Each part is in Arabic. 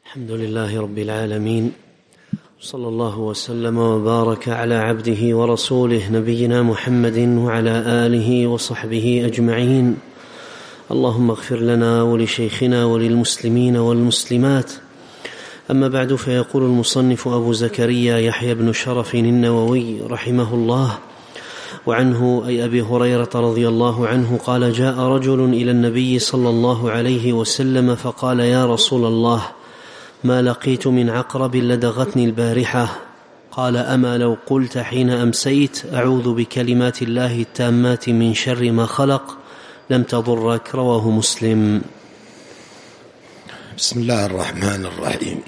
الحمد لله رب العالمين، صلى الله وسلم وبارك على عبده ورسوله نبينا محمد وعلى آله وصحبه أجمعين. اللهم اغفر لنا ولشيخنا وللمسلمين والمسلمات. أما بعد، فيقول المصنف أبو زكريا يحيى بن شرف النووي رحمه الله: وعنه أي أبي هريرة رضي الله عنه قال: جاء رجل إلى النبي صلى الله عليه وسلم فقال: يا رسول الله، ما لقيت من عقرب لدغتني البارحة. قال: أما لو قلت حين أمسيت أعوذ بكلمات الله التامات من شر ما خلق لم تضرك. رواه مسلم. بسم الله الرحمن الرحيم.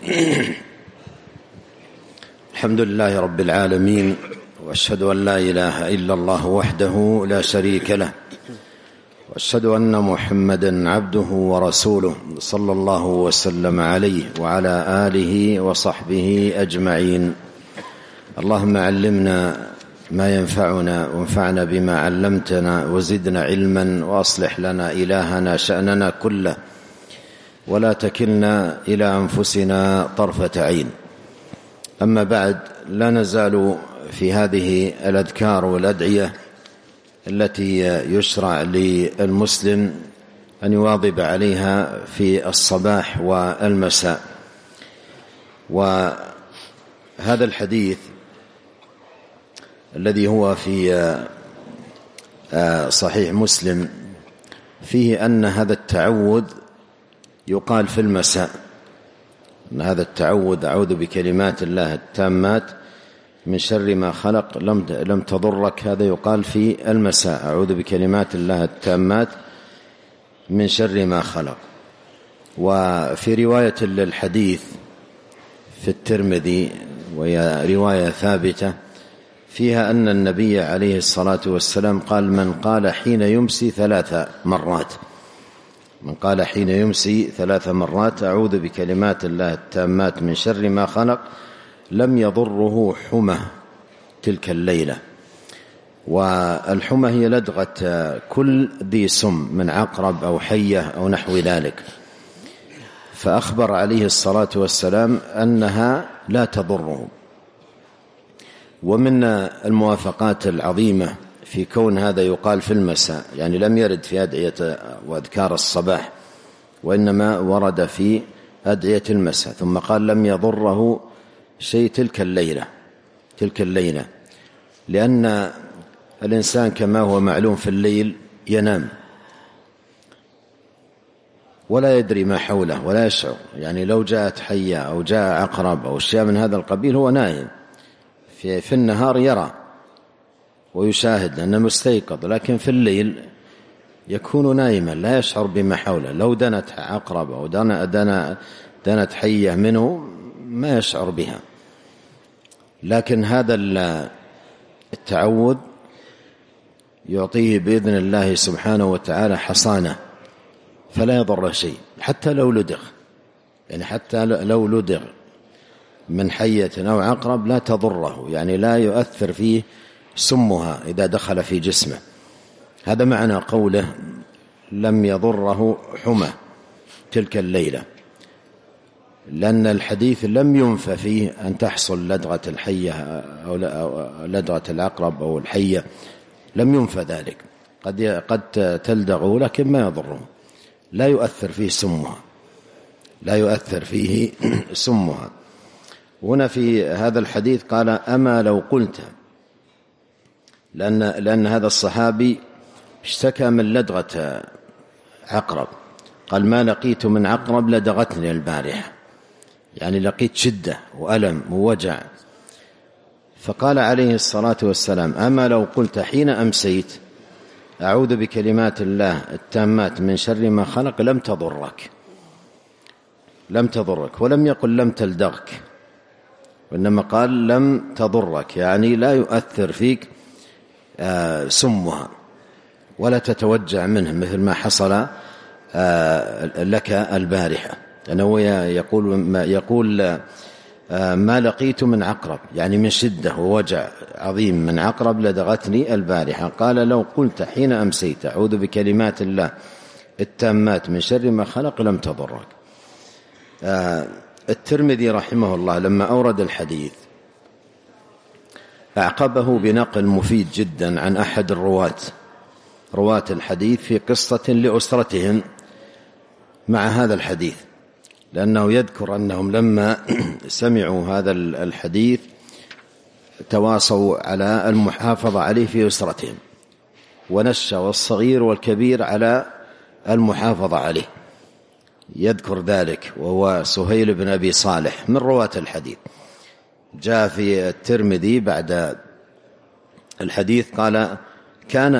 الحمد لله رب العالمين، وأشهد أن لا إله إلا الله وحده لا شريك له، وأشهد أن محمدًا عبده ورسوله صلى الله وسلم عليه وعلى آله وصحبه أجمعين. اللهم علمنا ما ينفعنا وانفعنا بما علمتنا وزدنا علما، وأصلح لنا إلهنا شأننا كله، ولا تكلنا إلى أنفسنا طرفة عين. أما بعد، لا نزال في هذه الأذكار والأدعية التي يشرع للمسلم أن يواظب عليها في الصباح والمساء. وهذا الحديث الذي هو في صحيح مسلم فيه أن هذا التعوذ يقال في المساء، أن هذا التعوذ أعوذ بكلمات الله التامات من شر ما خلق لم تضرك، هذا يقال في المساء: أعوذ بكلمات الله التامات من شر ما خلق. وفي رواية للحديث في الترمذي، وهي رواية ثابتة، فيها أن النبي عليه الصلاة والسلام قال: من قال حين يمسي 3 مرات، من قال حين يمسي 3 مرات أعوذ بكلمات الله التامات من شر ما خلق لم يضره حمى تلك الليلة. والحمى هي لدغة كل ذي سم من عقرب أو حية أو نحو ذلك، فأخبر عليه الصلاة والسلام أنها لا تضره. ومن الموافقات العظيمة في كون هذا يقال في المساء، يعني لم يرد في أدعية وأذكار الصباح، وإنما ورد في أدعية المساء. ثم قال: لم يضره شيء تلك الليلة، لأن الإنسان كما هو معلوم في الليل ينام ولا يدري ما حوله ولا يشعر، يعني لو جاءت حية أو جاء عقرب أو شيء من هذا القبيل هو نائم، في النهار يرى ويشاهد لأنه مستيقظ، لكن في الليل يكون نائما لا يشعر بما حوله. لو دنت عقرب أو دنت حية منه ما يشعر بها. لكن هذا التعوذ يعطيه بإذن الله سبحانه وتعالى حصانة، فلا يضر شيء حتى لو لدغ، يعني حتى لو لدغ من حية أو عقرب لا تضره، يعني لا يؤثر فيه سمها إذا دخل في جسمه. هذا معنى قوله لم يضره حمى تلك الليلة، لأن الحديث لم ينف فيه أن تحصل لدغة الحية أو لدغة العقرب أو الحية، لم ينف ذلك، قد تلدغه لكن ما يضره، لا يؤثر فيه سمها. هنا في هذا الحديث قال: أما لو قلت، لأن هذا الصحابي اشتكى من لدغة عقرب، قال: ما لقيت من عقرب لدغتني البارحة، يعني لقيت شدة وألم ووجع. فقال عليه الصلاة والسلام: أما لو قلت حين أمسيت أعوذ بكلمات الله التامات من شر ما خلق لم تضرك، ولم يقل لم تلدغك، وإنما قال لم تضرك، يعني لا يؤثر فيك سمها ولا تتوجع منه مثل ما حصل لك البارحة. لأنه يقول ما لقيت من عقرب، يعني من شدة ووجع عظيم من عقرب لدغتني البارحة. قال: لو قلت حين أمسيت أعوذ بكلمات الله التامات من شر ما خلق لم تضرك. الترمذي رحمه الله لما أورد الحديث أعقبه بنقل مفيد جدا عن أحد رواة الحديث في قصة لأسرتهم مع هذا الحديث، لأنه يذكر أنهم لما سمعوا هذا الحديث تواصوا على المحافظة عليه في أسرتهم، ونشأ الصغير والكبير على المحافظة عليه. يذكر ذلك، وهو سهيل بن أبي صالح من رواة الحديث. جاء في الترمذي بعد الحديث قال: كان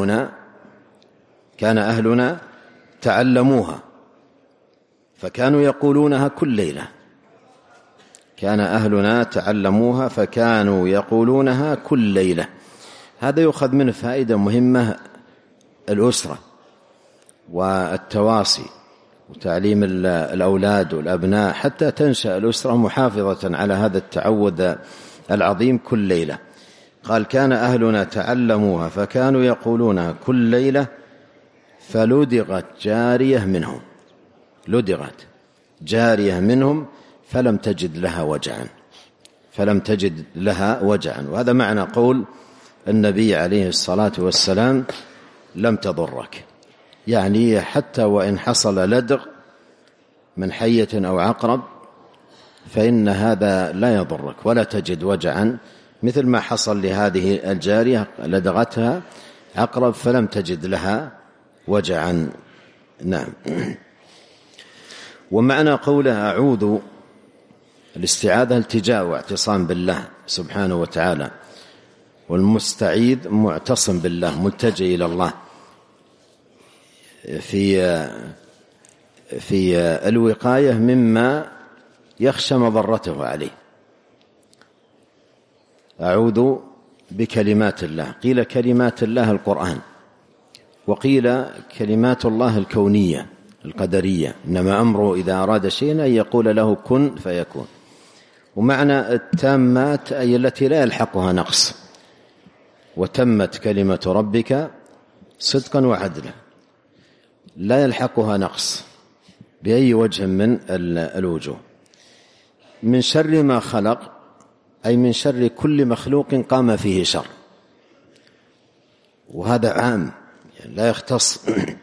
أهلنا تعلموها فكانوا يقولونها كل ليلة. كان أهلنا تعلموها فكانوا يقولونها كل ليلة. هذا يؤخذ منه فائدة مهمة: الأسرة والتواصي وتعليم الأولاد والأبناء حتى تنشأ الأسرة محافظة على هذا التعود العظيم كل ليلة. قال: كان أهلنا تعلموها فكانوا يقولونها كل ليلة فلدغت جارية منهم فلم تجد لها وجعا. وهذا معنى قول النبي عليه الصلاة والسلام: لم تضرك، يعني حتى وإن حصل لدغ من حية أو عقرب فإن هذا لا يضرك ولا تجد وجعا، مثل ما حصل لهذه الجارية لدغتها عقرب فلم تجد لها وجعا. نعم. ومعنى قوله أعوذ، الاستعاذة التجاء واعتصام بالله سبحانه وتعالى، والمستعيذ معتصم بالله ملتجئ إلى الله في الوقاية مما يخشى مضرته عليه. أعوذ بكلمات الله، قيل كلمات الله القرآن، وقيل كلمات الله الكونية القدرية، إنما أمره إذا أراد شيئا أن يقول له كن فيكون. ومعنى التامات أي التي لا يلحقها نقص، وتمت كلمة ربك صدقا وعدلا، لا يلحقها نقص بأي وجه من الوجوه. من شر ما خلق أي من شر كل مخلوق قام فيه شر، وهذا عام، يعني لا يختص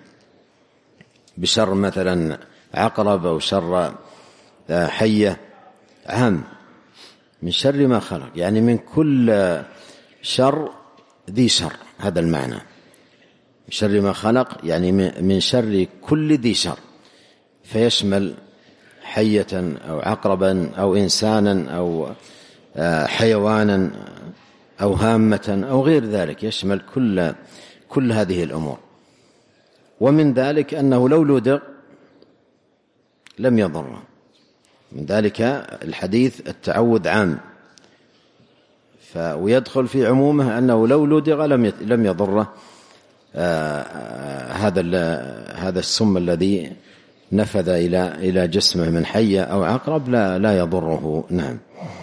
بشر مثلا عقرب أو شر حية، عام. من شر ما خلق يعني من كل شر ذي شر، هذا المعنى. من شر ما خلق يعني من شر كل ذي شر، فيشمل حية أو عقربا أو إنسانا أو حيوانا أو هامة أو غير ذلك، يشمل كل هذه الأمور. ومن ذلك أنه لو لدغ لم يضره، من ذلك الحديث التعوذ عام، ويدخل في عمومه أنه لو لدغ لم يضره هذا السم الذي نفذ إلى جسمه من حية أو عقرب لا يضره. نعم.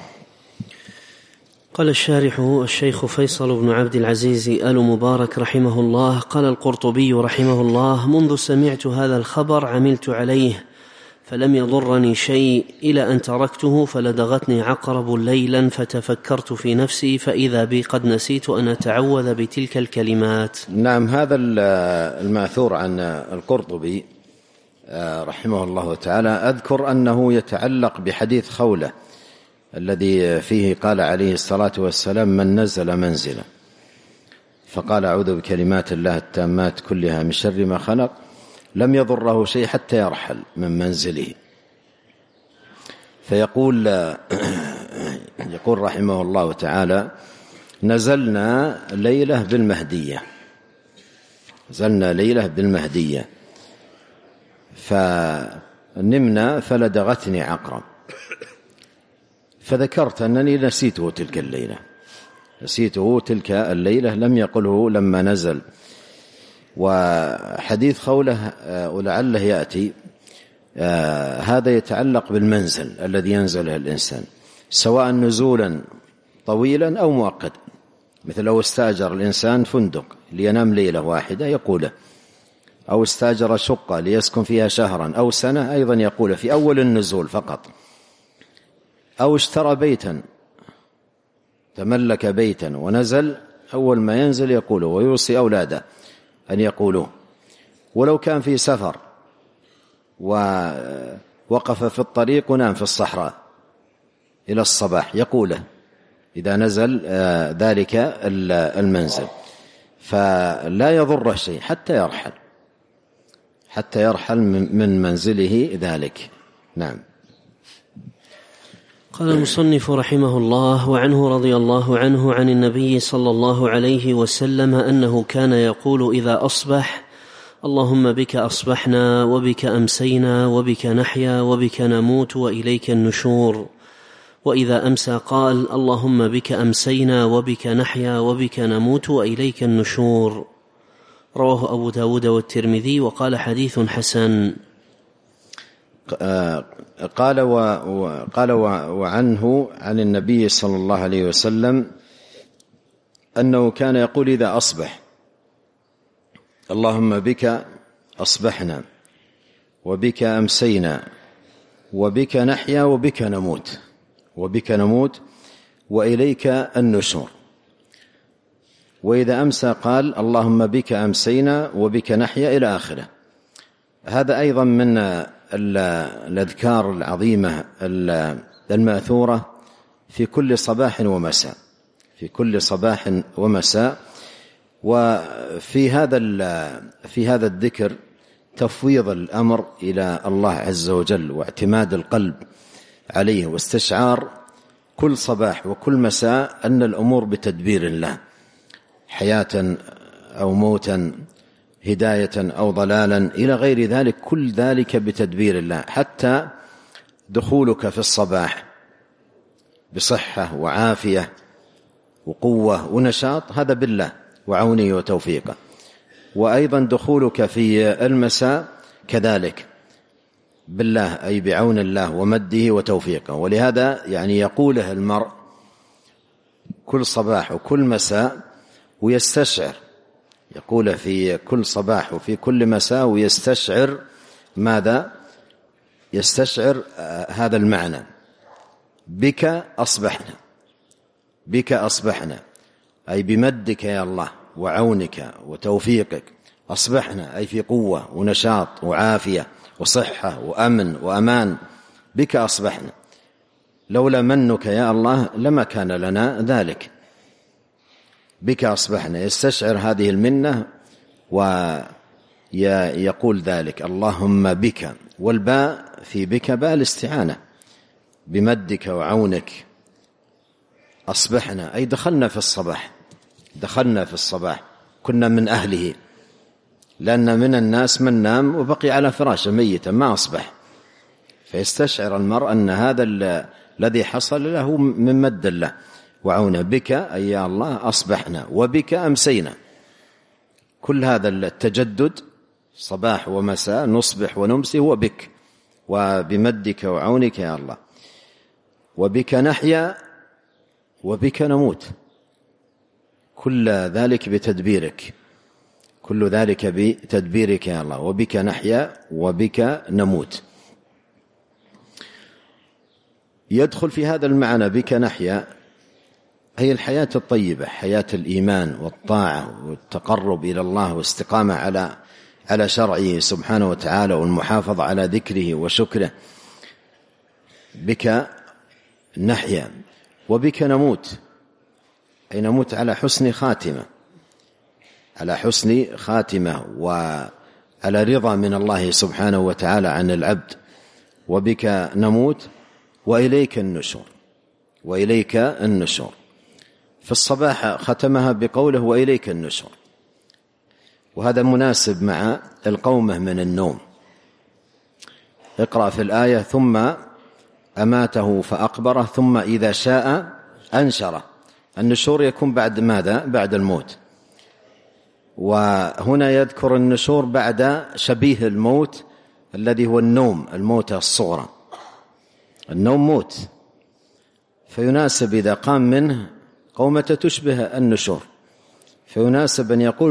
قال الشارح الشيخ فيصل بن عبد العزيز آل مبارك رحمه الله: قال القرطبي رحمه الله: منذ سمعت هذا الخبر عملت عليه فلم يضرني شيء إلى أن تركته فلدغتني عقرب ليلا فتفكرت في نفسي فإذا بي قد نسيت أن أتعوذ بتلك الكلمات. نعم. هذا الماثور عن القرطبي رحمه الله تعالى أذكر أنه يتعلق بحديث خولة الذي فيه قال عليه الصلاة والسلام: من نزل منزلا فقال أعوذ بكلمات الله التامات كلها من شر ما خلق لم يضره شيء حتى يرحل من منزله. فيقول رحمه الله تعالى: نزلنا ليلة بالمهدية فنمنا فلدغتني عقرب، فذكرت أنني نسيته تلك الليلة لم يقله لما نزل. وحديث خولة ولعله يأتي هذا يتعلق بالمنزل الذي ينزله الإنسان، سواء نزولا طويلا أو مؤقتا، مثل لو استأجر الإنسان فندق لينام ليلة واحدة يقوله، أو استأجر شقة ليسكن فيها شهرا أو سنة أيضا يقوله في أول النزول فقط، أو اشترى بيتا، تملك بيتا ونزل، أول ما ينزل يقوله، ويوصي أولاده أن يقولوه. ولو كان في سفر ووقف في الطريق ونام في الصحراء إلى الصباح يقوله إذا نزل ذلك المنزل، فلا يضره شيء حتى يرحل من منزله ذلك. نعم. قال المصنف رحمه الله: وعنه رضي الله عنه عن النبي صلى الله عليه وسلم أنه كان يقول إذا أصبح: اللهم بك أصبحنا وبك أمسينا وبك نحيا وبك نموت وإليك النشور. وإذا أمسى قال: اللهم بك أمسينا وبك نحيا وبك نموت وإليك النشور. رواه أبو داود والترمذي وقال حديث حسن. قال وعنه عن النبي صلى الله عليه وسلم أنه كان يقول إذا أصبح: اللهم بك أصبحنا وبك أمسينا وبك نحيا وبك نموت وإليك النشور. وإذا أمسى قال: اللهم بك أمسينا وبك نحيا، إلى آخره. هذا أيضا من الأذكار العظيمة المأثورة في كل صباح ومساء. وفي هذا الذكر تفويض الأمر إلى الله عز وجل، واعتماد القلب عليه، واستشعار كل صباح وكل مساء أن الأمور بتدبير الله، حياة أو موتا، هداية أو ضلالا إلى غير ذلك، كل ذلك بتدبير الله. حتى دخولك في الصباح بصحة وعافية وقوة ونشاط، هذا بالله وعونه وتوفيقه. وأيضا دخولك في المساء كذلك بالله، أي بعون الله ومده وتوفيقه. ولهذا يعني يقوله المرء كل صباح وكل مساء ويستشعر، يقوله في كل صباح وفي كل مساء ويستشعر ماذا؟ يستشعر هذا المعنى: بك أصبحنا، أي بمدك يا الله وعونك وتوفيقك أصبحنا، أي في قوة ونشاط وعافية وصحة وأمن وأمان. بك أصبحنا، لولا منك يا الله لما كان لنا ذلك. بك أصبحنا، يستشعر هذه المنة ويقول ذلك: اللهم بك. والباء في بك باء الاستعانة، بمدك وعونك أصبحنا، أي دخلنا في الصباح، كنا من أهله. لأن من الناس من نام وبقي على فراشه ميتا ما أصبح، فيستشعر المرء أن هذا الذي حصل له من مد الله وعونه. بك أي يا الله أصبحنا وبك أمسينا، كل هذا التجدد صباح ومساء، نصبح ونمسي، هو بك وبمدك وعونك يا الله. وبك نحيا وبك نموت، كل ذلك بتدبيرك، كل ذلك بتدبيرك يا الله. وبك نحيا وبك نموت. يدخل في هذا المعنى بك نحيا هي الحياة الطيبة، حياة الإيمان والطاعة والتقرب إلى الله واستقامة على شرعه سبحانه وتعالى، والمحافظة على ذكره وشكره. بك نحيا وبك نموت، أي نموت على حسن خاتمة وعلى رضا من الله سبحانه وتعالى عن العبد. وبك نموت وإليك النشور. في الصباح ختمها بقوله وإليك النشور، وهذا مناسب مع القومة من النوم. اقرأ في الآية: ثم أماته فأقبره ثم إذا شاء أنشره. النشور يكون بعد ماذا؟ بعد الموت. وهنا يذكر النشور بعد شبيه الموت الذي هو النوم، الموت الصغرى. النوم موت، فيناسب إذا قام منه قومة تشبه النشور، فيناسب أن يقول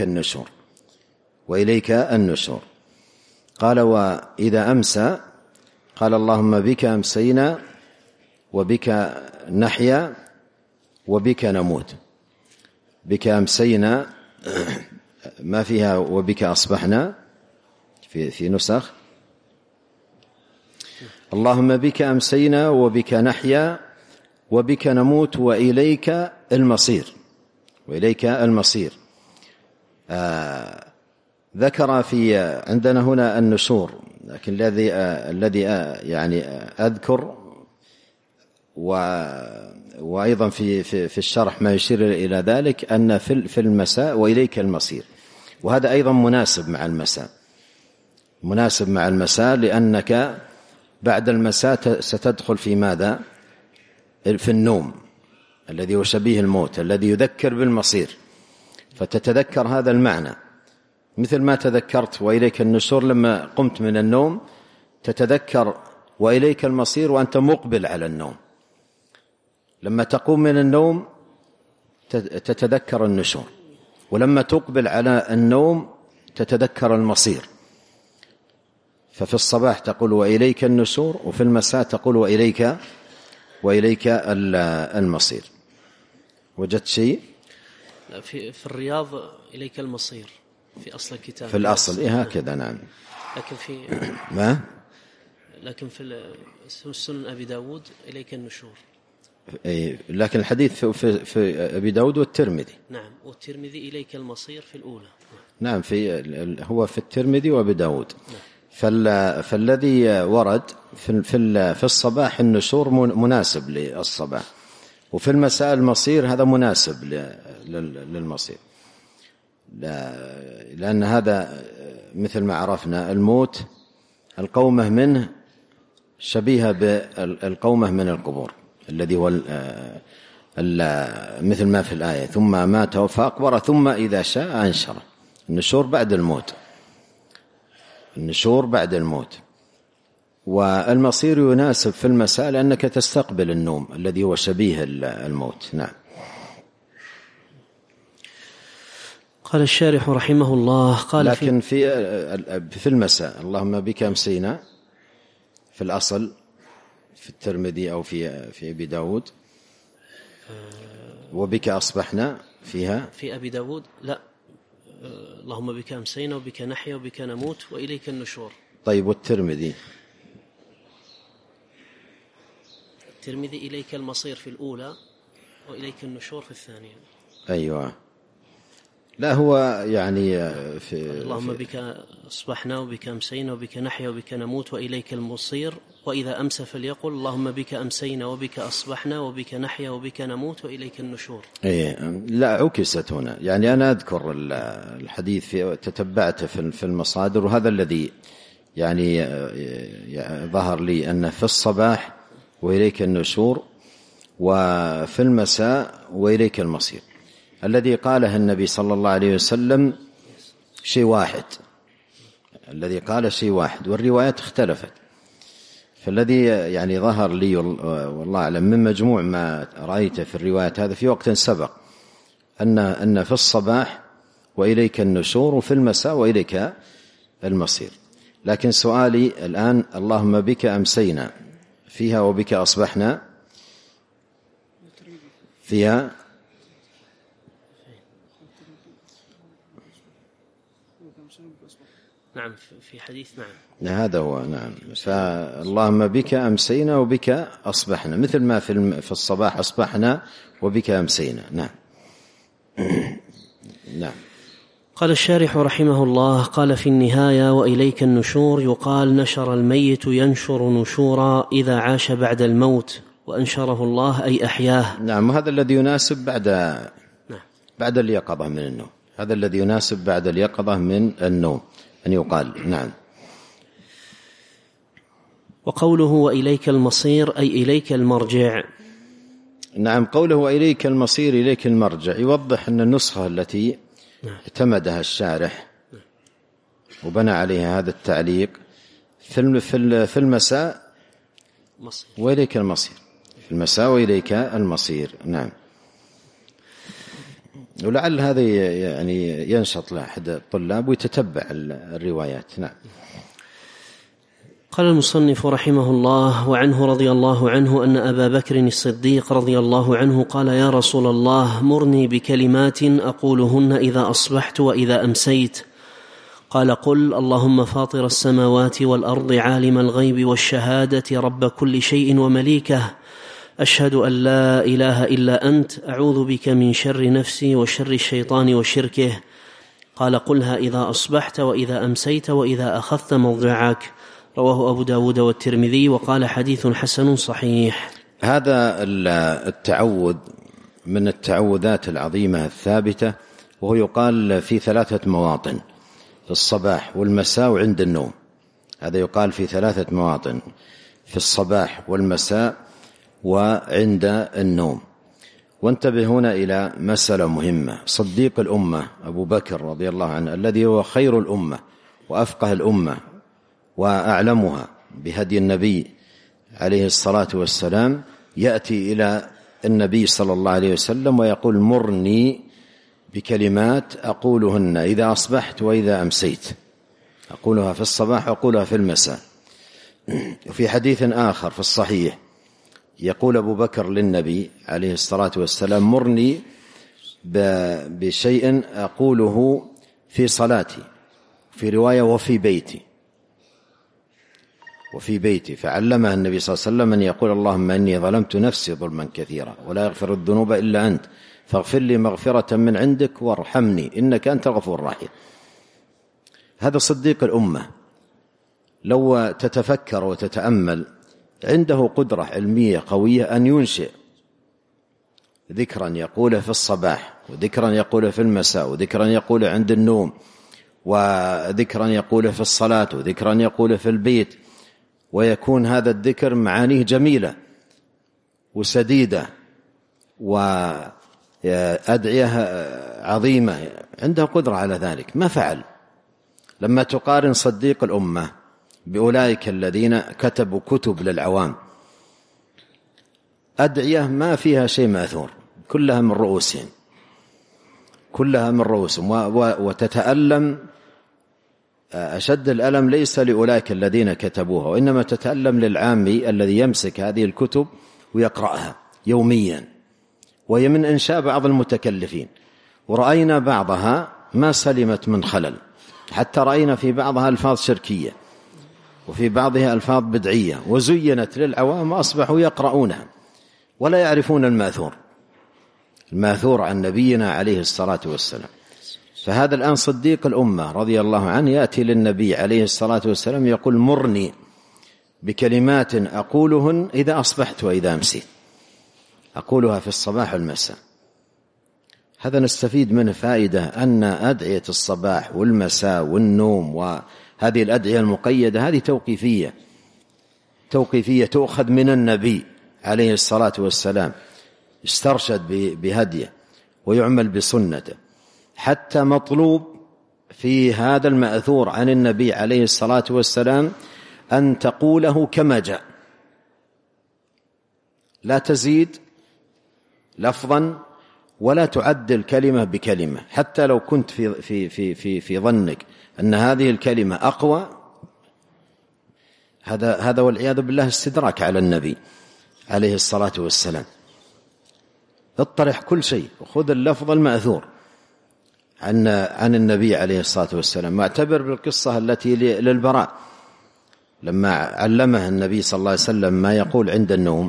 وإليك النشور. قال: وإذا أمسى قال: اللهم بك أمسينا وبك نحيا وبك نموت. بك أمسينا ما فيها وبك أصبحنا في نسخ. اللهم بك أمسينا وبك نحيا وبك نموت وإليك المصير. وإليك المصير. ذكر في عندنا هنا النشور، لكن الذي يعني أذكر وأيضا في الشرح ما يشير إلى ذلك أن في المساء وإليك المصير، وهذا أيضا مناسب مع المساء، مناسب مع المساء، لأنك بعد المساء ستدخل في ماذا؟ في النوم الذي هو شبيه الموت، الذي يذكر بالمصير، فتتذكر هذا المعنى، مثل ما تذكرت وإليك النشور لما قمت من النوم، تتذكر وإليك المصير وأنت مقبل على النوم. لما تقوم من النوم تتذكر النشور، ولما تقبل على النوم تتذكر المصير. ففي الصباح تقول وإليك النشور، وفي المساء تقول وإليك المصير. وجدت شيء؟ في الرياض إليك المصير في أصل الكتاب، في الأصل هكذا. نعم. لكن في ما؟ لكن في سنن أبي داود إليك النشور. لكن الحديث في أبي داود والترمذي. نعم، والترمذي إليك المصير في الأولى. نعم، هو في الترمذي وأبي داود. فالذي ورد في الصباح النشور مناسب للصباح، وفي المساء المصير هذا مناسب للمصير، لأن هذا مثل ما عرفنا الموت القومة منه شبيهة بالقومة من القبور، الذي هو مثل ما في الآية ثم مات فأقبر ثم إذا شاء أنشره. النشور بعد الموت، النشور بعد الموت. والمصير يناسب في المساء لأنك تستقبل النوم الذي هو شبيه الموت. نعم. قال الشارح رحمه الله قال لكن في المساء اللهم بك أمسينا في الأصل في الترمذي أو في أبي داود، وبك أصبحنا فيها في أبي داود لا، اللهم بك أمسينا وبك نحيا وبك نموت وإليك النشور. طيب والترمذي؟ الترمذي إليك المصير في الأولى وإليك النشور في الثانية. أيوة. لا هو يعني اللهم بك أصبحنا وبك أمسينا وبك نحيا وبك نموت وإليك المصير، وإذا أمسى فليقل اللهم بك أمسينا وبك أصبحنا وبك نحيا وبك نموت وإليك النشور. لا عكست هنا، يعني أنا أذكر الحديث تتبعته في المصادر، وهذا الذي يعني ظهر لي أن في الصباح وإليك النشور، وفي المساء وإليك المصير. الذي قاله النبي صلى الله عليه وسلم شيء واحد، الذي قال شيء واحد، والروايات اختلفت. فالذي يعني ظهر لي والله أعلم من مجموع ما رأيته في الروايات هذا في وقت سبق أن في الصباح وإليك النشور، وفي المساء وإليك المصير. لكن سؤالي الآن اللهم بك أمسينا فيها وبك أصبحنا فيها نعم في حديث. نعم هذا هو. نعم. فاللهم بك أمسينا وبك أصبحنا، مثل ما في الصباح أصبحنا وبك أمسينا. نعم. نعم. قال الشارح رحمه الله قال في النهاية وإليك النشور يقال نشر الميت ينشر نشورا إذا عاش بعد الموت، وأنشره الله أي أحياه. نعم. هذا الذي يناسب بعد اليقظة من النوم، هذا الذي يناسب بعد اليقظة من النوم أن يقال. نعم. وقوله وإليك المصير أي إليك المرجع. نعم. قوله وإليك المصير إليك المرجع يوضح أن النسخة التي اعتمدها الشارح وبنى عليها هذا التعليق في المساء وإليك المصير، في المساء وإليك المصير. نعم. ولعل هذا يعني ينشط لأحد الطلاب ويتتبع الروايات. نعم. قال المصنف رحمه الله: وعنه رضي الله عنه أن أبا بكر الصديق رضي الله عنه قال: يا رسول الله، مرني بكلمات أقولهن إذا أصبحت وإذا أمسيت. قال: قل: اللهم فاطر السماوات والأرض، عالم الغيب والشهادة، رب كل شيء ومليكه، أشهد أن لا إله إلا أنت، أعوذ بك من شر نفسي وشر الشيطان وشركه. قال: قلها إذا أصبحت وإذا أمسيت وإذا أخذت موضعك. رواه أبو داود والترمذي، وقال: حديث حسن صحيح. هذا التعوذ من التعوذات العظيمة الثابتة، وهو يقال في 3 مواطن: في الصباح والمساء وعند النوم. هذا يقال في 3 مواطن: في الصباح والمساء وعند النوم. وانتبه هنا إلى مسألة مهمة. صديق الأمة أبو بكر رضي الله عنه، الذي هو خير الأمة وأفقه الأمة وأعلمها بهدي النبي عليه الصلاة والسلام، يأتي إلى النبي صلى الله عليه وسلم ويقول: مرني بكلمات أقولهن إذا أصبحت وإذا أمسيت، أقولها في الصباح وأقولها في المساء. وفي حديث آخر في الصحيح يقول أبو بكر للنبي عليه الصلاة والسلام: مرني بشيء أقوله في صلاتي، في رواية وفي بيتي. فعلمها النبي صلى الله عليه وسلم أن يقول: اللهم إني ظلمت نفسي ظلما كثيرا ولا يغفر الذنوب إلا أنت، فاغفر لي مغفرة من عندك وارحمني إنك أنت الغفور الرحيم. هذا صديق الأمة، لو تتفكر وتتأمل، عنده قدرة علمية قوية أن ينشئ ذكرا يقوله في الصباح، وذكرا يقوله في المساء، وذكرا يقوله عند النوم، وذكرا يقوله في الصلاة، وذكرا يقوله في البيت، ويكون هذا الذكر معانيه جميلة وسديدة وأدعية عظيمة. عنده قدرة على ذلك، ما فعل؟ لما تقارن صديق الأمة بأولئك الذين كتبوا كتب للعوام، أدعية ما فيها شيء مأثور، كلها من رؤوسهم، وتتألم أشد الألم ليس لأولئك الذين كتبوها، وإنما تتألم للعامي الذي يمسك هذه الكتب ويقرأها يوميا، وهي من إنشاء بعض المتكلفين. ورأينا بعضها ما سلمت من خلل، حتى رأينا في بعضها ألفاظ شركية، وفي بعضها ألفاظ بدعية، وزينت للعوام وأصبحوا يقرؤونها ولا يعرفون الماثور عن نبينا عليه الصلاة والسلام. فهذا الآن صديق الأمة رضي الله عنه يأتي للنبي عليه الصلاة والسلام يقول: مرني بكلمات أقولهن إذا أصبحت وإذا أمسيت، أقولها في الصباح والمساء. هذا نستفيد منه فائدة، أن أدعية الصباح والمساء والنوم وهذه الأدعية المقيدة هذه توقيفية تؤخذ من النبي عليه الصلاة والسلام، استرشد بهديه ويعمل بسنته. حتى مطلوب في هذا المأثور عن النبي عليه الصلاة والسلام أن تقوله كما جاء، لا تزيد لفظا ولا تعدل كلمة بكلمة. حتى لو كنت في ظنك أن هذه الكلمة أقوى، هذا والعياذ بالله استدراك على النبي عليه الصلاة والسلام. اطرح كل شيء وخذ اللفظ المأثور عن النبي عليه الصلاة والسلام. واعتبر بالقصة التي للبراء لما علمه النبي صلى الله عليه وسلم ما يقول عند النوم،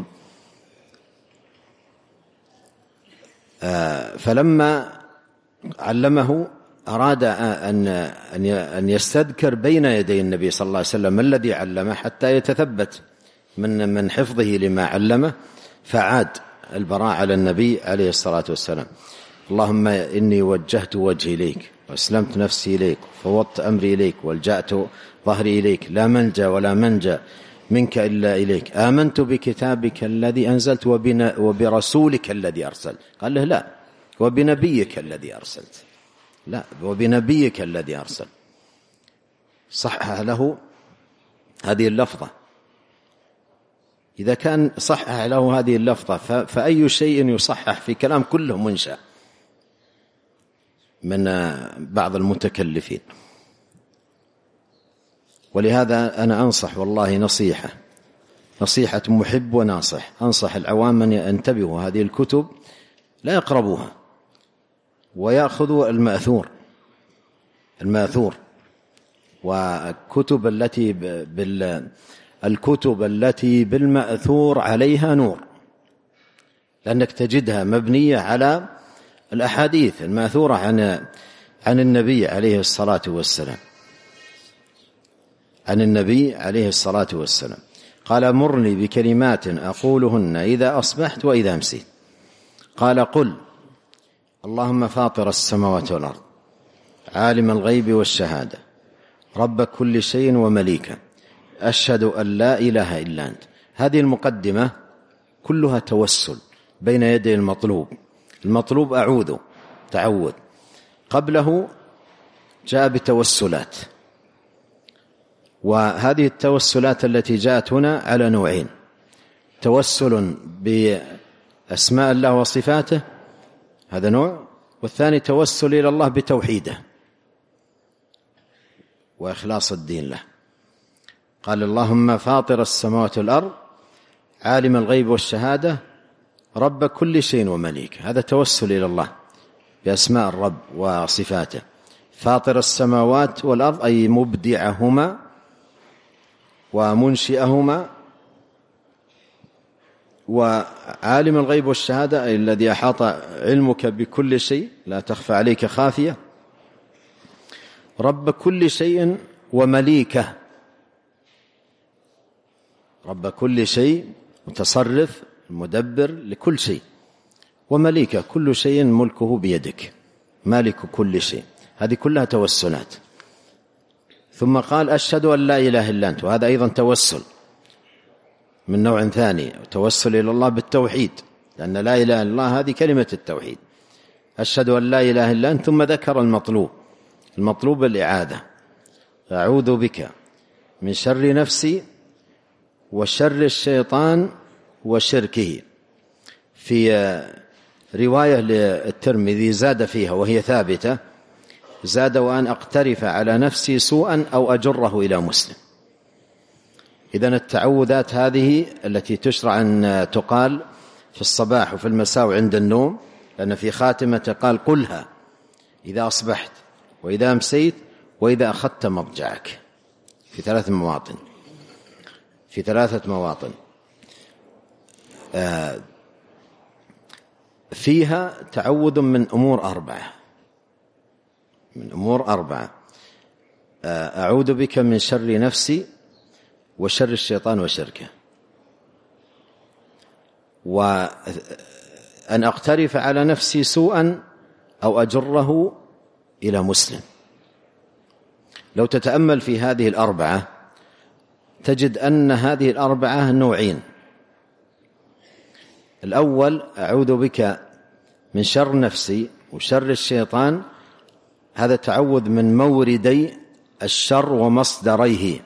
فلما علمه أراد أن يستذكر بين يدي النبي صلى الله عليه وسلم ما الذي علمه حتى يتثبت من حفظه لما علمه، فعاد البراء على النبي عليه الصلاة والسلام: اللهم إني وجهت وجهي إليك وأسلمت نفسي إليك وفوضت أمري إليك والجأت ظهري إليك، لا ملجأ ولا منجأ منك إلا إليك، آمنت بكتابك الذي أنزلت وبرسولك الذي أرسلت. قال له: لا، وبنبيك الذي أرسلت. لا، وبنبيك الذي أرسل. صحح له هذه اللفظة. إذا كان صحح له هذه اللفظة فأي شيء يصحح في كلام كله منشأ من بعض المتكلفين. ولهذا أنا أنصح والله نصيحة محب وناصح، أنصح العوام أن ينتبهوا هذه الكتب لا يقربوها ويأخذوا الماثور والكتب التي بالمأثور عليها نور، لأنك تجدها مبنية على الأحاديث الماثورة عن النبي عليه الصلاة والسلام. قال مرني بكلمات أقولهن إذا أصبحت وإذا أمسيت. قال قل اللهم فاطر السماوات والأرض عالم الغيب والشهادة رب كل شيء ومليكه أشهد أن لا إله إلا أنت. هذه المقدمة كلها توسل بين يدي المطلوب تعوذ. قبله جاء بتوسلات، وهذه التوسلات التي جاءت هنا على نوعين: توسل بأسماء الله وصفاته، هذا نوع، والثاني توسل إلى الله بتوحيده وإخلاص الدين له. قال اللهم فاطر السماوات والأرض عالم الغيب والشهادة رب كل شيء ومليك. هذا توسل إلى الله بأسماء الرب وصفاته. فاطر السماوات والأرض أي مبدعهما ومنشئهما، وعالم الغيب والشهادة أي الذي أحاط علمك بكل شيء لا تخفى عليك خافية. رب كل شيء ومليكه، رب كل شيء متصرف مدبر لكل شيء، ومليكه كل شيء ملكه بيدك، مالك كل شيء. هذه كلها توسلات. ثم قال أشهد أن لا إله إلا أنت، وهذا أيضا توسل من نوع ثاني، توسل إلى الله بالتوحيد، لأن لا إله إلا الله هذه كلمة التوحيد. أشهد أن لا إله إلا أنت، ثم ذكر المطلوب الإعادة. أعوذ بك من شر نفسي وشر الشيطان وشركه. في رواية للترمذي زاد فيها وهي ثابتة، زاد وأن أقترف على نفسي سوءا أو أجره إلى مسلم. إذن التعوذات هذه التي تشرع أن تقال في الصباح وفي المساء وعند النوم، لأن في خاتمة قال قلها إذا أصبحت وإذا أمسيت وإذا أخذت مضجعك، في 3 مواطن فيها تعوذ من أمور 4. أعوذ بك من شر نفسي وشر الشيطان وشركه، وأن أقترف على نفسي سوءا أو أجره إلى مسلم. لو تتأمل في هذه 4 تجد أن هذه 4 نوعين. الأول أعوذ بك من شر نفسي وشر الشيطان، هذا تعوذ من موردي الشر ومصدريه،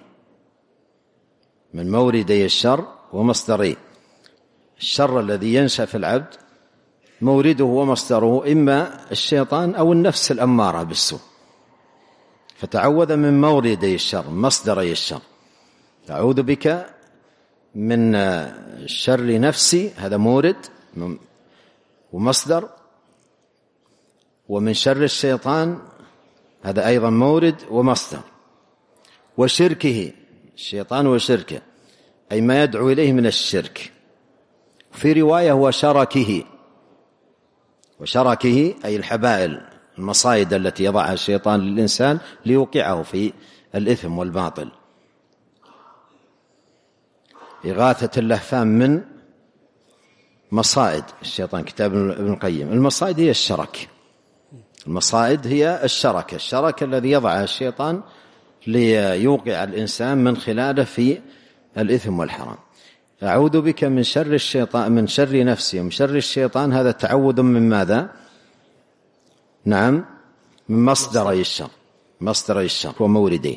من موردي الشر ومصدريه. الشر الذي ينشأ في العبد مورده ومصدره إما الشيطان أو النفس الأمارة بالسوء، فتعوذ من موردي الشر مصدري الشر. أعوذ بك من شر نفسي، هذا مورد ومصدر، ومن شر الشيطان، هذا أيضا مورد ومصدر، وشركه، الشيطان وشركه أي ما يدعو إليه من الشرك. في رواية وشركه أي الحبائل المصايد التي يضعها الشيطان للإنسان ليوقعه في الإثم والباطل. إغاثة اللهفان من مصائد الشيطان، كتاب ابن القيم. المصائد هي الشرك، المصائد هي الشرك الذي يضعها الشيطان ليوقع الإنسان من خلاله في الإثم والحرام. أعوذ بك من شر الشيطان، من شر نفسي ومن شر الشيطان، هذا تعوذ من ماذا؟ نعم، من مصدري الشر ومورديه.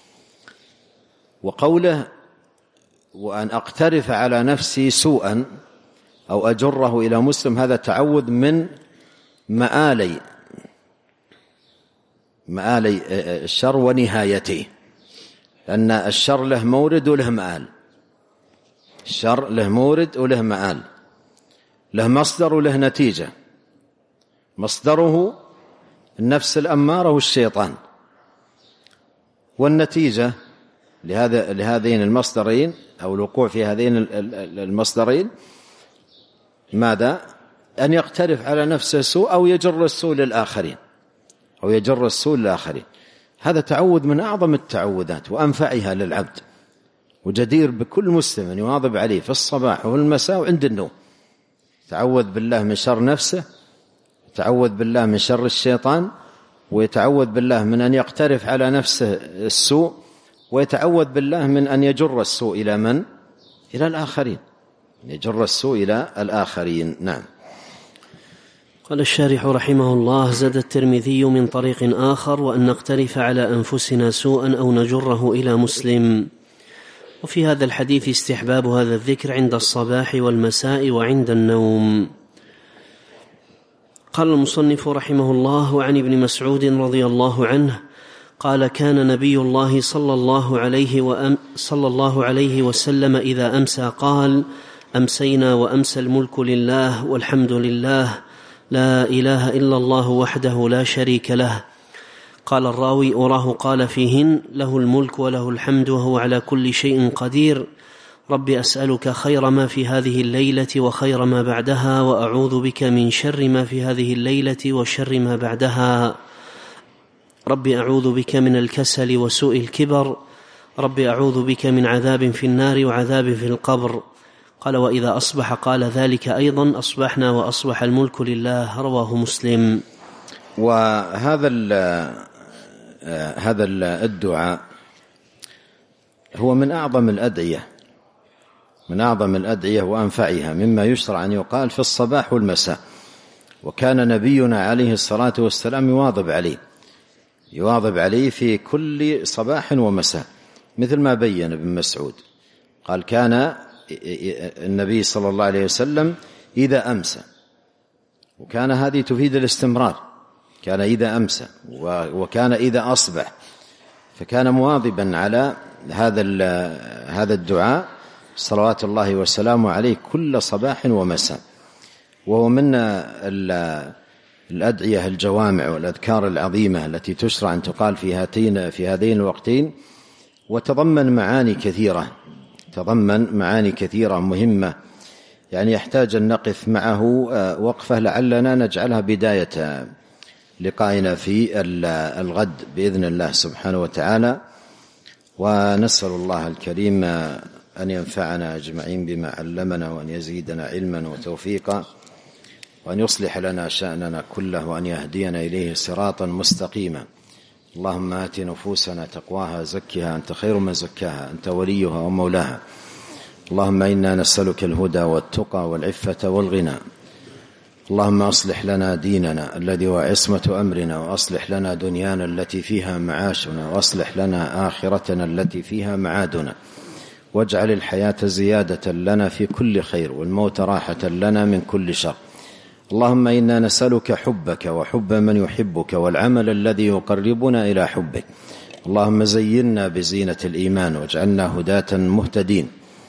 وقوله وأن أقترف على نفسي سوءا أو أجره إلى مسلم، هذا تعوذ من مآلي الشر ونهايته. لأن الشر له مورد وله مآل. الشر له مورد وله مآل، له مصدر وله نتيجة. مصدره النفس الأمارة والشيطان، والنتيجة لهذين المصدرين أو الوقوع في هذين المصدرين ماذا؟ أن يقترف على نفسه السوء أو يجر السوء للآخرين. هذا تعود من أعظم التعوذات وأنفعها للعبد، وجدير بكل مسلم أن يواظب عليه في الصباح وفي المساء وعند النوم. يتعوذ بالله من شر نفسه، يتعوذ بالله من شر الشيطان، ويتعوذ بالله من أن يقترف على نفسه السوء، ويتعوذ بالله من أن يجر السوء إلى من؟ إلى الآخرين، يجر السوء إلى الآخرين. نعم. قال الشارح رحمه الله: زاد الترمذي من طريق آخر: وأن نقترف على أنفسنا سوءا أو نجره إلى مسلم. وفي هذا الحديث استحباب هذا الذكر عند الصباح والمساء وعند النوم. قال المصنف رحمه الله: وعن ابن مسعود رضي الله عنه قال: كان نبي الله صلى الله عليه وسلم إذا أمسى قال: أمسينا وأمسى الملك لله والحمد لله، لا إله إلا الله وحده لا شريك له. قال الراوي: أراه قال فيهن: له الملك وله الحمد وهو على كل شيء قدير. رب أسألك خير ما في هذه الليلة وخير ما بعدها، وأعوذ بك من شر ما في هذه الليلة وشر ما بعدها. رب أعوذ بك من الكسل وسوء الكبر. رب أعوذ بك من عذاب في النار وعذاب في القبر. قال: وإذا أصبح قال ذلك أيضا: أصبحنا وأصبح الملك لله. رواه مسلم. وهذا الدعاء هو من أعظم الأدعية وأنفعها، مما يشرع أن يقال في الصباح والمساء. وكان نبينا عليه الصلاة والسلام يواظب عليه في كل صباح ومساء، مثل ما بين ابن مسعود قال: كان النبي صلى الله عليه وسلم إذا أمسى، وكان هذه تفيد الاستمرار، كان إذا أمسى وكان إذا أصبح، فكان مواظبا على هذا الدعاء صلوات الله وسلامه عليه كل صباح ومساء. وهو من الأدعية الجوامع والأذكار العظيمة التي تشرع أن تقال في هذين الوقتين، وتضمن معاني كثيرة مهمة، يعني يحتاج أن نقف معه وقفة لعلنا نجعلها بداية لقائنا في الغد بإذن الله سبحانه وتعالى. ونسأل الله الكريم أن ينفعنا أجمعين بما علمنا، وأن يزيدنا علما وتوفيقا، وأن يصلح لنا شأننا كله، وأن يهدينا إليه صراطا مستقيما. اللهم آت نفوسنا تقواها، زكها أنت خير من زكاها، أنت وليها ومولاها. اللهم إنا نسألك الهدى والتقى والعفة والغنى. اللهم أصلح لنا ديننا الذي هو عصمة أمرنا، وأصلح لنا دنيانا التي فيها معاشنا، وأصلح لنا آخرتنا التي فيها معادنا، واجعل الحياة زيادة لنا في كل خير، والموت راحة لنا من كل شر. اللهم إنا نسألك حبك وحب من يحبك، والعمل الذي يقربنا إلى حبك. اللهم زينا بزينة الإيمان، واجعلنا هداة مهتدين.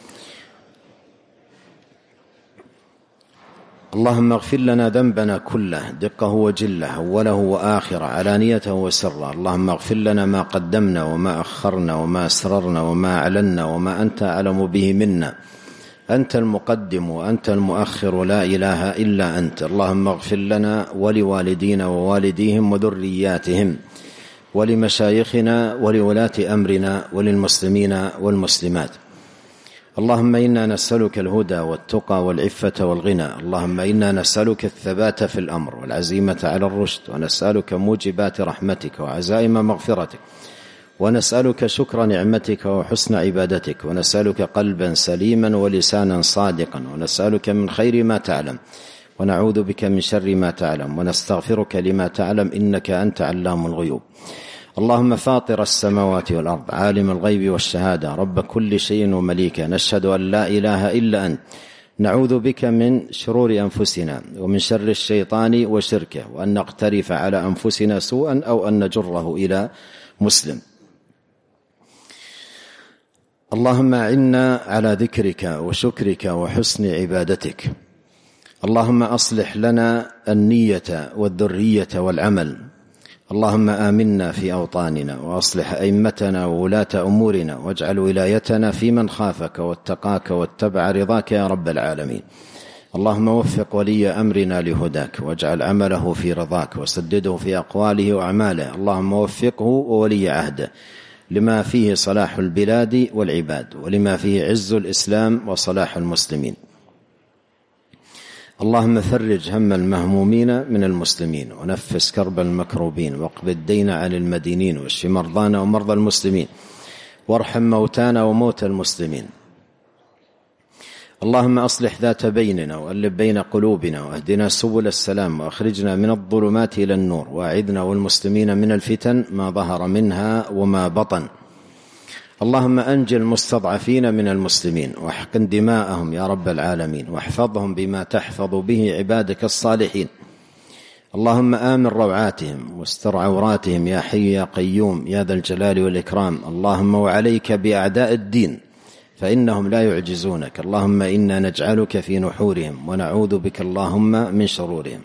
اللهم اغفر لنا ذنبنا كله، دقه وجله، أوله وآخره، علانيته وسره. اللهم اغفر لنا ما قدمنا وما أخرنا وما أسررنا وما أعلنا وما أنت أعلم به منا. أنت المقدم وأنت المؤخر، لا إله إلا أنت. اللهم اغفر لنا ولوالدينا ووالديهم وذرياتهم، ولمشايخنا ولولاة أمرنا، وللمسلمين والمسلمات. اللهم إنا نسألك الهدى والتقى والعفة والغنى. اللهم إنا نسألك الثبات في الأمر والعزيمة على الرشد، ونسألك موجبات رحمتك وعزائم مغفرتك، ونسألك شكر نعمتك وحسن عبادتك، ونسألك قلبا سليما ولسانا صادقا، ونسألك من خير ما تعلم، ونعوذ بك من شر ما تعلم، ونستغفرك لما تعلم، إنك أنت علام الغيوب. اللهم فاطر السماوات والأرض، عالم الغيب والشهادة، رب كل شيء ومليكه، نشهد أن لا إله إلا أنت، نعوذ بك من شرور أنفسنا ومن شر الشيطان وشركه، وأن نقترف على أنفسنا سوءا أو أن نجره إلى مسلم. اللهم أعنا على ذكرك وشكرك وحسن عبادتك. اللهم أصلح لنا النية والذرية والعمل. اللهم آمنا في أوطاننا وأصلح أئمتنا وولاة أمورنا، واجعل ولايتنا في من خافك واتقاك واتبع رضاك يا رب العالمين. اللهم وفق ولي أمرنا لهداك، واجعل عمله في رضاك، وسدده في أقواله وأعماله. اللهم وفقه وولي عهده لما فيه صلاح البلاد والعباد، ولما فيه عز الإسلام وصلاح المسلمين. اللهم فرج هم المهمومين من المسلمين، ونفس كرب المكروبين، واقض الدين عن المدينين، واشف مرضانا ومرضى المسلمين، وارحم موتانا وموتى المسلمين. اللهم أصلح ذات بيننا، وألف بين قلوبنا، واهدنا سبل السلام، وأخرجنا من الظلمات إلى النور، وأعذنا والمسلمين من الفتن ما ظهر منها وما بطن. اللهم أنجِ المستضعفين من المسلمين، واحقن دماءهم يا رب العالمين، واحفظهم بما تحفظ به عبادك الصالحين. اللهم آمن روعاتهم واستر عوراتهم يا حي يا قيوم يا ذا الجلال والإكرام. اللهم وعليك بأعداء الدين فإنهم لا يعجزونك. اللهم إنا نجعلك في نحورهم، ونعوذ بك اللهم من شرورهم.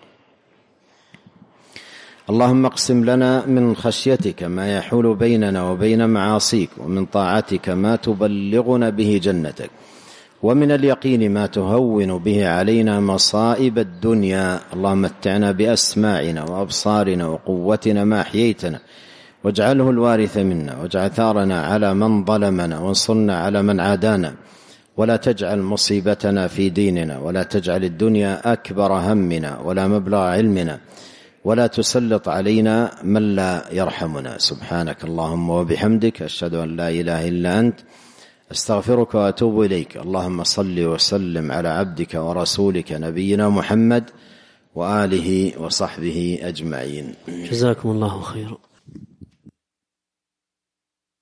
اللهم اقسم لنا من خشيتك ما يحول بيننا وبين معاصيك، ومن طاعتك ما تبلغنا به جنتك، ومن اليقين ما تهون به علينا مصائب الدنيا. اللهم متعنا بأسماعنا وأبصارنا وقوتنا ما أحييتنا، واجعله الوارث منا، واجعل ثارنا على من ظلمنا، وانصرنا على من عادانا، ولا تجعل مصيبتنا في ديننا، ولا تجعل الدنيا أكبر همنا ولا مبلغ علمنا، ولا تسلط علينا من لا يرحمنا. سبحانك اللهم وبحمدك، أشهد أن لا إله إلا أنت، أستغفرك وأتوب إليك. اللهم صل وسلم على عبدك ورسولك نبينا محمد وآله وصحبه أجمعين. جزاكم الله خيرا.